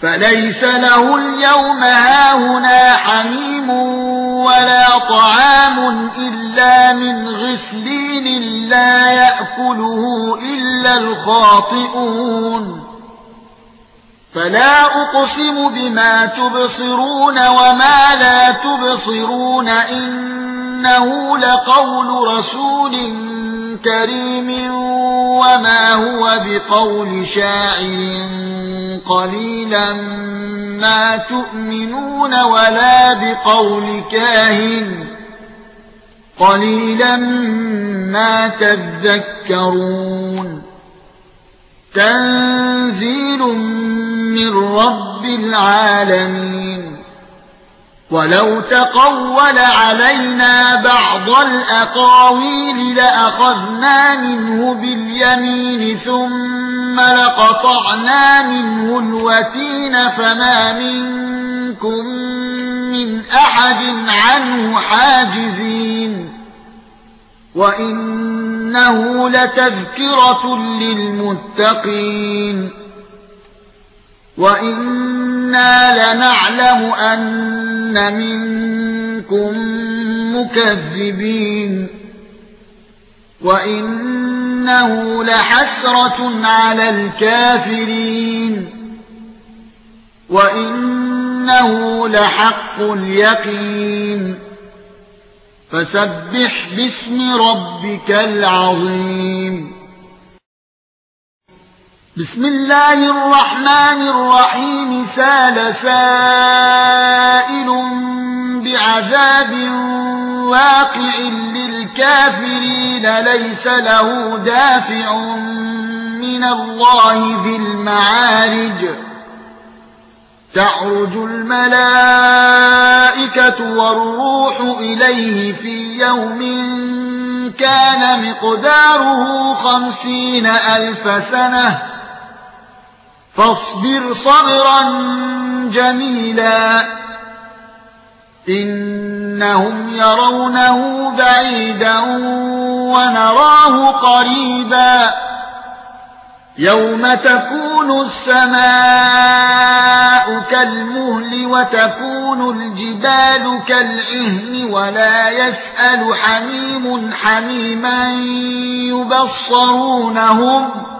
فليس له اليوم هاهنا حميم ولا طعام إلا من غسلين لا يأكله إلا الخاطئون فلا أقسم بما تبصرون وما لا تبصرون إنه لقول رسول كريم وما هو بقول شاعر قليلا ما تؤمنون ولا بقول كاهن قليلا ما تذكرون تنزيل من رب العالمين ولو تقول علينا بعض الأقاويل لأخذنا منه باليمين ثم لقطعنا منه الوتين فما منكم من أحد عنه حاجزين وإنه لتذكرة للمتقين وإنا لنعلم أن منكم مكذبين وإنه لحسرة على الكافرين وإنه لحق اليقين فسبح باسم ربك العظيم بسم الله الرحمن الرحيم سال سائل بعذاب واقع للكافرين ليس له دافع من الله ذي المعارج تعرج الملائكة والروح إليه في يوم كان مقداره 50,000 سنة فاصبر صبرا جميلا إنهم يرونه بعيدا ونراه قريبا يوم تكون السماء كالمهل وتكون الجبال كالعهن ولا يسأل حميم حميما يبصرونهم